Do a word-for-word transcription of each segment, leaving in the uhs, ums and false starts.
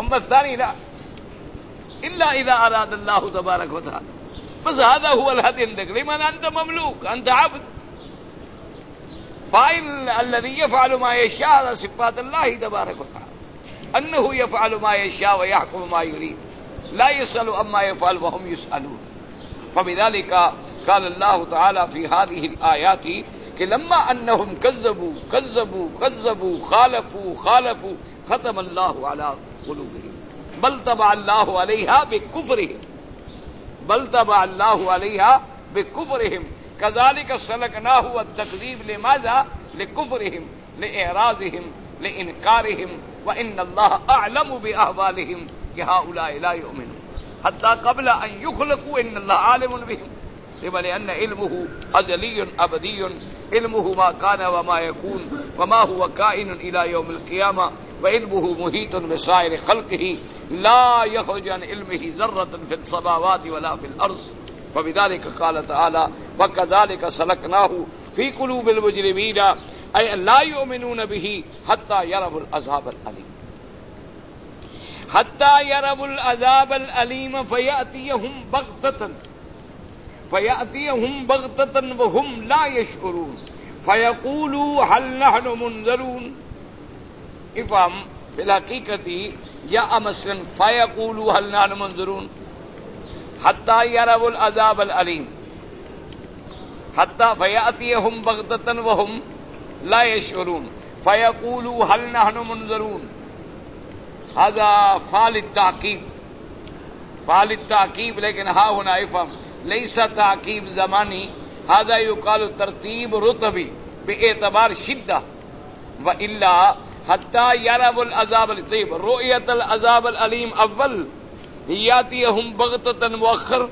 واما الثاني لا الا اذا اراد الله تبارك وتعالى. بس هذا هو الهدي عندك. لمن انت مملوك، انت عبد. فاعل الذي يفعل ما يشاء، هذا صفات الله تبارك وتعالى، انه يفعل ما يشاء ويحكم ما يريد، لا يسأل عما يفعل وهم يسألون. فبذلك قال الله تعالى في هذه الآيات کہ لما انهم كذبوا كذبوا كذبوا خالفوا خالفوا ختم الله على قلوبهم بل طبع الله عليها بكفرهم بل طبع الله عليها بكفرهم كذلك سلكناه. والتكذيب لماذا؟ لكفرهم، لإعراضهم، لإنكارهم. وإن الله أعلم بأحوالهم کہ هؤلاء لا يؤمنون حتى قبل أن يخلقوا إن الله عالم بهم. لأن علمه أزلي أبدي، علمه ما كان وما يكون وما هو كائن إلى يوم القيامة، وعلمه محيط بسائر خلقه لا يخرج عن علمه ذرة في السماوات ولا في الأرض. فبذلك قال تعالى وكذلك سلكناه في قلوب المجرمين أي لا يؤمنون به حتى يروا العذاب الأليم حتى يروا العذاب الأليم فيأتيهم بغتة فيأتيهم بغتة وهم لا يشعرون فيقولوا هل نحن منذرون. افهم في الحقيقة جاء مثلا فيقولوا هل نحن منذرون حتى يروا العذاب الأليم حتى فيأتيهم بغتة وهم لا يشعرون فيقولوا هل نحن منذرون. هذا فعل التعقيب فعل التعقيب، لیکن ها هنا افهم ليس تعقيب زماني، هذا يقال ترتيب رتبي باعتبار شدة. وإلا حتى يروا العذاب الطيب رؤية العذاب الأليم أول يأتيهم بغتة مؤخر،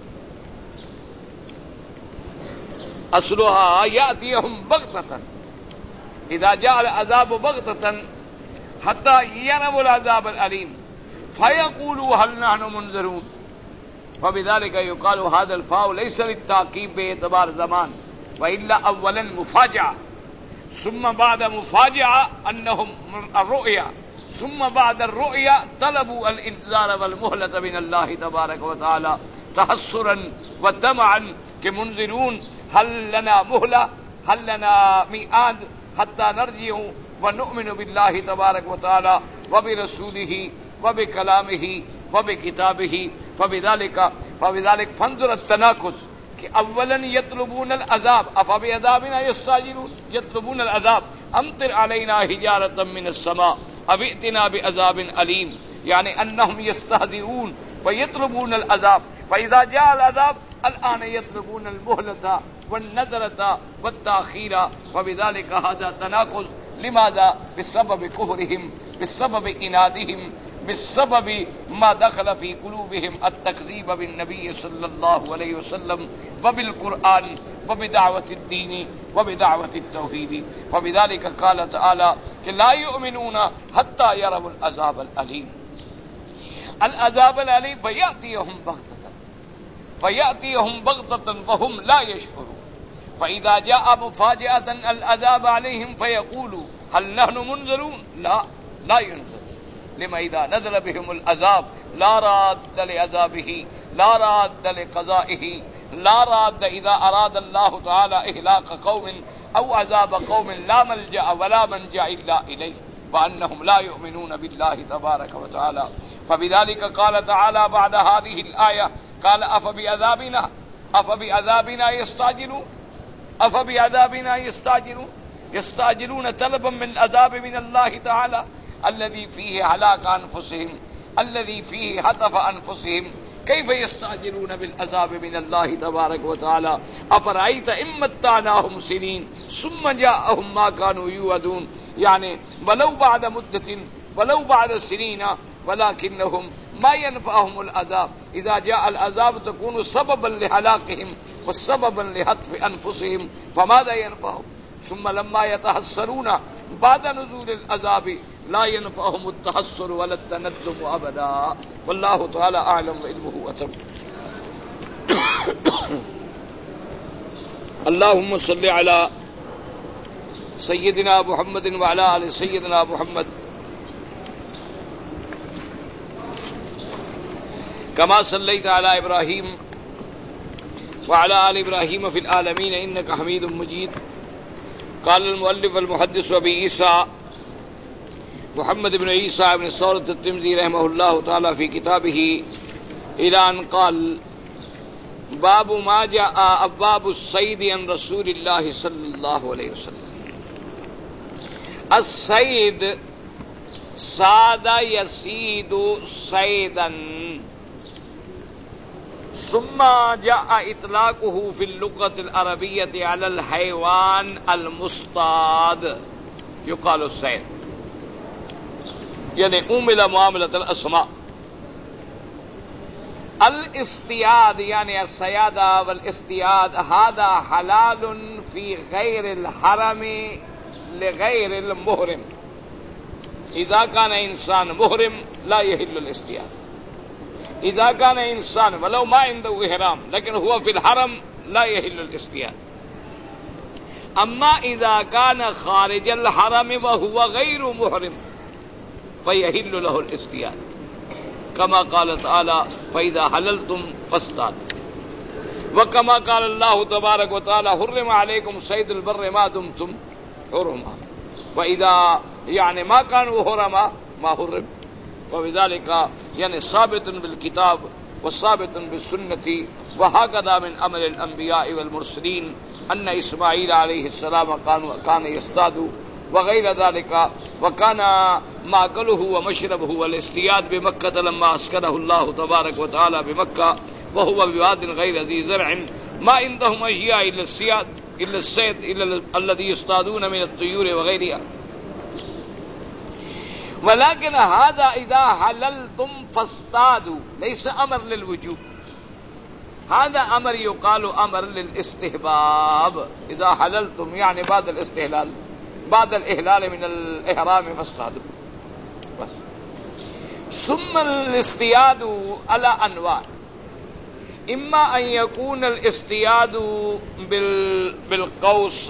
أصلها يأتيهم بغتة. إذا جاء العذاب بغتة حتى يروا العذاب الأليم فيقولوا هل نحن منذرون. فبذلك يقال هذا الفاء ليس للتعقيب باعتبار زمان، وإلا أولا مفاجأة، ثم بعد مفاجأة أنهم الرؤيا، ثم بعد الرؤيا طلبوا الانذار والمهلة من الله تبارك وتعالى تحسرا وطمعا كمنذرون هل لنا مهلة هل لنا ميعاد حتى نرجع ونؤمن بالله تبارك وتعالى وبرسوله وبكلامه وبكتابه. فبذلك فبذلك فانظر التناقض کہ اولا يطلبون العذاب افبعذابنا يستعجلون، يطلبون العذاب امطر علينا حجارة من السماء او ائتنا بعذاب أليم، يعني انهم يستهزئون ويطلبون العذاب. فاذا جاء العذاب الآن يطلبون المهلة والنذرة والتأخير. وبذلك هذا تناقض. لماذا؟ بسبب كفرهم، بسبب عنادهم، بسبب ما دخل في قلوبهم التكذيب بالنبي صلى الله عليه وسلم وبالقرآن وبدعوة الدين وبدعوة التوحيد. فبذلك قال تعالى لا يؤمنون حتى يروا العذاب الأليم العذاب الأليم فيأتيهم بغتة فيأتيهم بغتة وهم لا يشعرون. فإذا جاء مفاجأة العذاب عليهم فيقولوا هل نحن منذرون؟ لا لا ينذر. لما إذا نزل بهم العذاب لا راد لعذابه لا راد لقضائه لا راد إذا أراد الله تعالى إهلاك قوم أو عذاب قوم لا ملجأ ولا منجأ إلا إليه، وأنهم لا يؤمنون بالله تبارك وتعالى. فبذلك قال تعالى بعد هذه الآية قال أفبعذابنا أفبعذابنا يستعجلون أفبعذابنا يستعجلون يستعجلون طلبا من العذاب من الله تعالى الذي فيه هلاك أنفسهم الذي فيه هتف أنفسهم. كيف يستعجلون بالعذاب من الله تبارك وتعالى؟ أفرأيت إن متعناهم سنين ثم جاءهم ما كانوا يوعدون. يعني ولو بعد مدة ولو بعد سنين ولكنهم ما ينفعهم العذاب. إذا جاء العذاب تكون سببا لهلاكهم وسببا لهتف أنفسهم، فماذا ينفعهم؟ ثم لما يتحسرون بعد نزول العذاب لا ينفعهم التحسر ولا التندم أبدا. والله تعالى أعلم وعلمه أتم. اللهم صل على سيدنا محمد وعلى آل سيدنا محمد كما صليت على إبراهيم وعلى آل إبراهيم في العالمين إنك حميد مجيد. قال المؤلف المحدث أبي عيسى محمد بن عيسى بن ثورة الترمذي رحمه الله تعالى في كتابه إلى أن قال: باب ما جاء أبواب الصيد عن رسول الله صلى الله عليه وسلم. الصيد صاد يصيد صيدا ثم جاء إطلاقه في اللغة العربية على الحيوان المصطاد يقال الصيد، يعني أمل معاملة الأسماء. الاصطياد يعني الصيادة والاصطياد هذا حلال في غير الحرم لغير المحرم. إذا كان إنسان محرم لا يحل الاصطياد. إذا كان إنسان ولو ما عنده إحرام لكن هو في الحرم لا يحل الاصطياد. أما إذا كان خارج الحرم وهو غير محرم فيحل له الاصطياد، كما قال تعالى: فإذا حللتم فاصطادوا. وكما قال الله تبارك وتعالى: حرم عليكم صيد البر ما دمتم حرما. وإذا يعني ما كانوا حرما ما حرم. وبذلك يعني ثابت بالكتاب وثابت بالسنة، وهكذا من أمر الأنبياء والمرسلين أن إسماعيل عليه السلام كان يصطاد وغير ذلك، وكان مأكله ومشربه والاصطياد بمكة لما أسكنه الله تبارك وتعالى بمكة وهو بواد غير ذي زرع ما عندهم أشياء إلا الصياد إلا الصيد إلا الذي يصطادون من الطيور وغيرها. ولكن هذا إذا حللتم فاصطادوا ليس أمر للوجوب، هذا أمر يقال أمر للاستحباب. إذا حللتم يعني بعد الاستهلال بعد الإهلال من الإحرام فاصطادوا بس. ثم الاصطياد على أنواع، إما أن يكون الاصطياد بالقوس،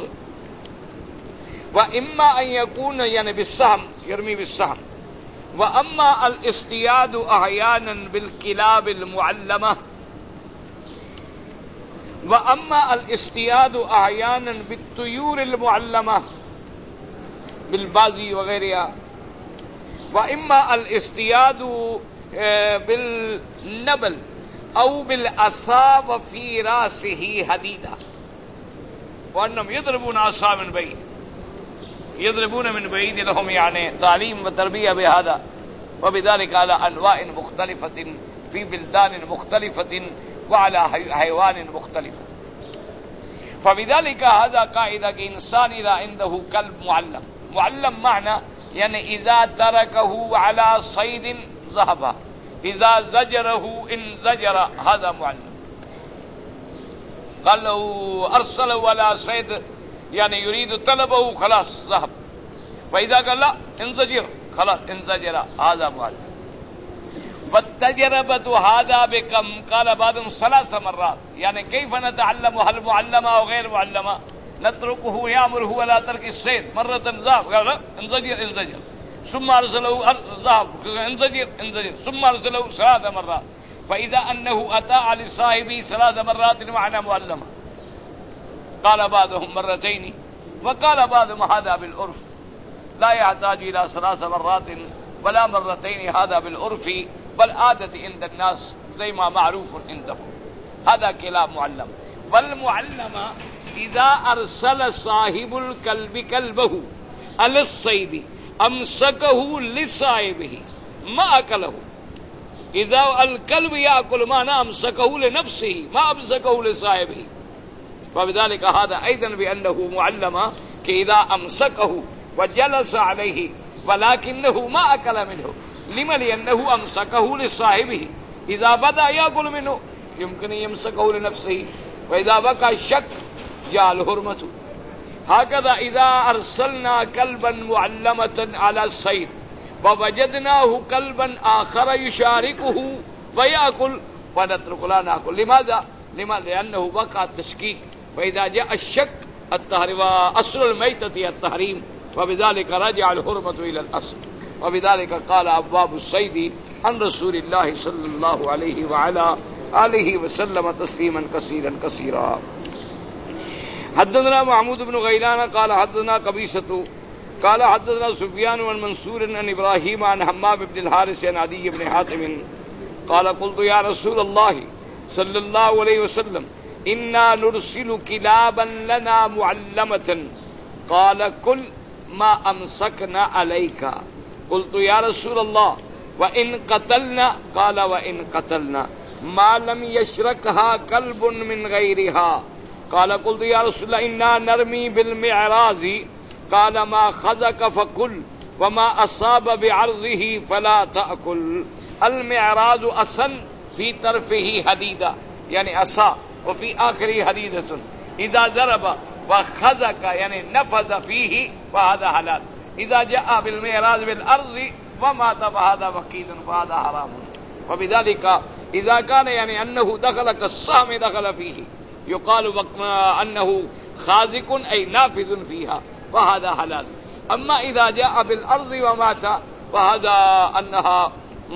وإما أن يكون يعني بالسهم يرمي بالسهم، وأما الاصطياد أحيانا بالكلاب المعلمة، وأما الاصطياد أحيانا بالطيور المعلمة بالبازي وغيرها، وإما الاصطياد بالنبل أو بالعصا وفي رأسه حديدة، وأنهم يضربون عصا من بعيد يضربون من بعيد لهم يعني تعليم وتربية بهذا. وبذلك على أنواع مختلفة في بلدان مختلفة وعلى حيوان مختلفة. فبذلك هذا قاعدة إنسان إذا عنده كلب معلم، معلم معنى يعني إذا تركه على صيد ذهب، إذا زجره إن زجر، هذا معلم. قال له أرسله على صيد يعني يريد طلبه خلاص ذهب، فإذا قال لا انزجر خلاص انزجر، هذا معلم. والتجربة هذا بكم؟ قال بعضهم ثلاث مرات. يعني كيف نتعلم هل معلمة أو غير معلمة؟ نتركه يأمره ولا ترك الصيد، مرة ذهب قال لا انزجر انزجر، ثم أرسله ذهب انزجر انزجر، ثم أرسله ثلاث مرات. فإذا أنه أتى لصاحبه ثلاث مرات معنى معلمة. قال بعضهم مرتين، وقال بعضهم هذا بالعرف لا يحتاج إلى ثلاث مرات ولا مرتين، هذا بالعرف والعادة عند الناس زي ما معروف عندهم، هذا كلاب معلم. والمعلم إذا أرسل صاحب الكلب كلبه على الصيد أمسكه لصاحبه ما أكله. إذا الكلب يأكل ما أمسكه لنفسه ما أمسكه لصاحبه. فبذلك هذا أيضا بأنه معلم كإذا أمسكه وجلس عليه ولكنه ما أكل منه، لما؟ لأنه أمسكه لصاحبه. إذا بدأ يأكل منه يمكن يمسكه لنفسه، وإذا بقى الشك جاء الحرمة. هكذا إذا أرسلنا كلبا معلمة على الصيد ووجدناه كلبا آخر يشاركه فيأكل فنترك لا نأكل. لماذا؟ لما؟ لأنه بقى التشكيك. فإذا جاء الشك التحريم، أصل الميتة التحريم، وبذلك رجع الحرمة إلى الأصل. وبذلك قال أبواب الصيد عن رسول الله صلى الله عليه وعلى آله وسلم تسليما كثيرا كثيرا. حدثنا محمود بن غيلان قال حدثنا قبيصة قال حدثنا سفيان عن منصور عن إبراهيم عن حمام بن الحارث عن عدي بن حاتم قال قلت يا رسول الله صلى الله عليه وسلم إنا نرسل كلابا لنا معلمة قال كل ما أمسكنا عليك. قلت يا رسول الله وإن قتلنا قال وإن قتلنا ما لم يشركها كلب من غيرها. قال قلت يا رسول الله إنا نرمي بالمعراز قال ما خذك فكل وما أصاب بعرضه فلا تأكل. المعراض أصل في طرفه حديدة يعني عصا وفي آخره حديدة إذا ضرب وخذك يعني نفذ فيه فهذا حلال. إذا جاء بالمعراض بالأرض ومات فهذا وقيد فهذا حرام. وبذلك إذا كان يعني أنه دخل كالسهم دخل فيه يقال أنه خازق أي نافذ فيها فهذا حلال. أما إذا جاء بالأرض ومات فهذا أنها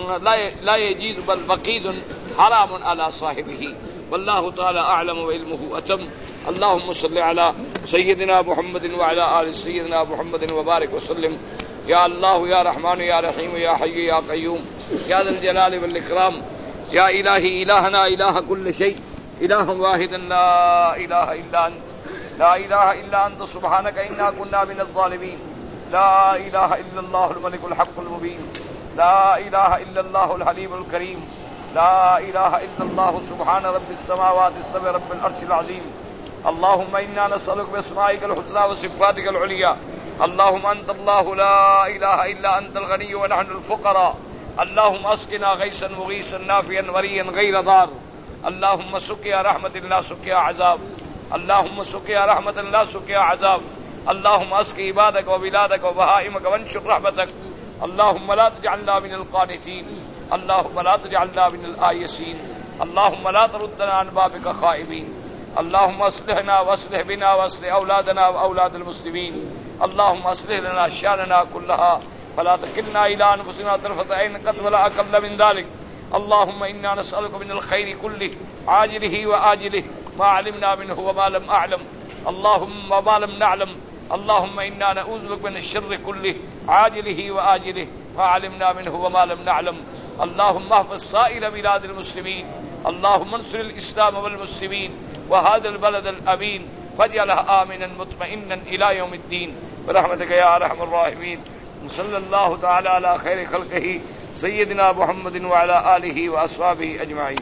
لا يجيز بل وقيد حرام على صاحبه. والله تعالى أعلم وعلمه أتم. اللهم صل على سيدنا محمد وعلى آل سيدنا محمد وبارك وسلم. يا الله يا رحمن يا رحيم يا حي يا قيوم يا ذا الجلال والإكرام يا إلهي إلهنا إله كل شيء إله واحد لا إله إلا أنت لا إله إلا أنت سبحانك إنا كنا من الظالمين. لا إله إلا الله الملك الحق المبين. لا إله إلا الله الحليم الكريم. لا إله إلا الله سبحان رب السماوات السبع رب العرش العظيم. اللهم إنا نسألك بأسمائك الحسنى وصفاتك العليا. اللهم أنت الله لا إله إلا أنت الغني ونحن الفقراء. اللهم أسقنا غيثا مغيثا نافعا وريا غير ضار. اللهم سقيا رحمة لا سقيا عذاب. اللهم سقيا رحمة لا سقيا عذاب. اللهم اسق عبادك وبلادك وبهائمك وانشر رحمتك. اللهم لا تجعلنا من القانتين. اللهم لا تجعلنا من الآيسين. اللهم لا تردنا عن بابك خائبين. اللهم اصلحنا واصلح بنا واصلح أولادنا وأولاد المسلمين. اللهم اصلح لنا شأننا كلها فلا تكلنا إلى أنفسنا طرفة عين قط ولا أقل من ذلك. اللهم إنا نسألك من الخير كله عاجله وآجله ما علمنا منه وما لم أعلم اللهم وما لم نعلم. اللهم إنا نعوذ بك من الشر كله عاجله وآجله ما علمنا منه وما لم نعلم. اللهم احفظ سائر بلاد المسلمين. اللهم انصر الإسلام والمسلمين وهذا البلد الأمين واجعله آمنا مطمئنا إلى يوم الدين برحمتك يا أرحم الراحمين. صلى الله تعالى على خير خلقه سيدنا محمد وعلى آله وأصحابه أجمعين.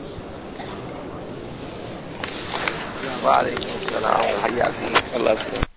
وعليكم السلام حياك الله.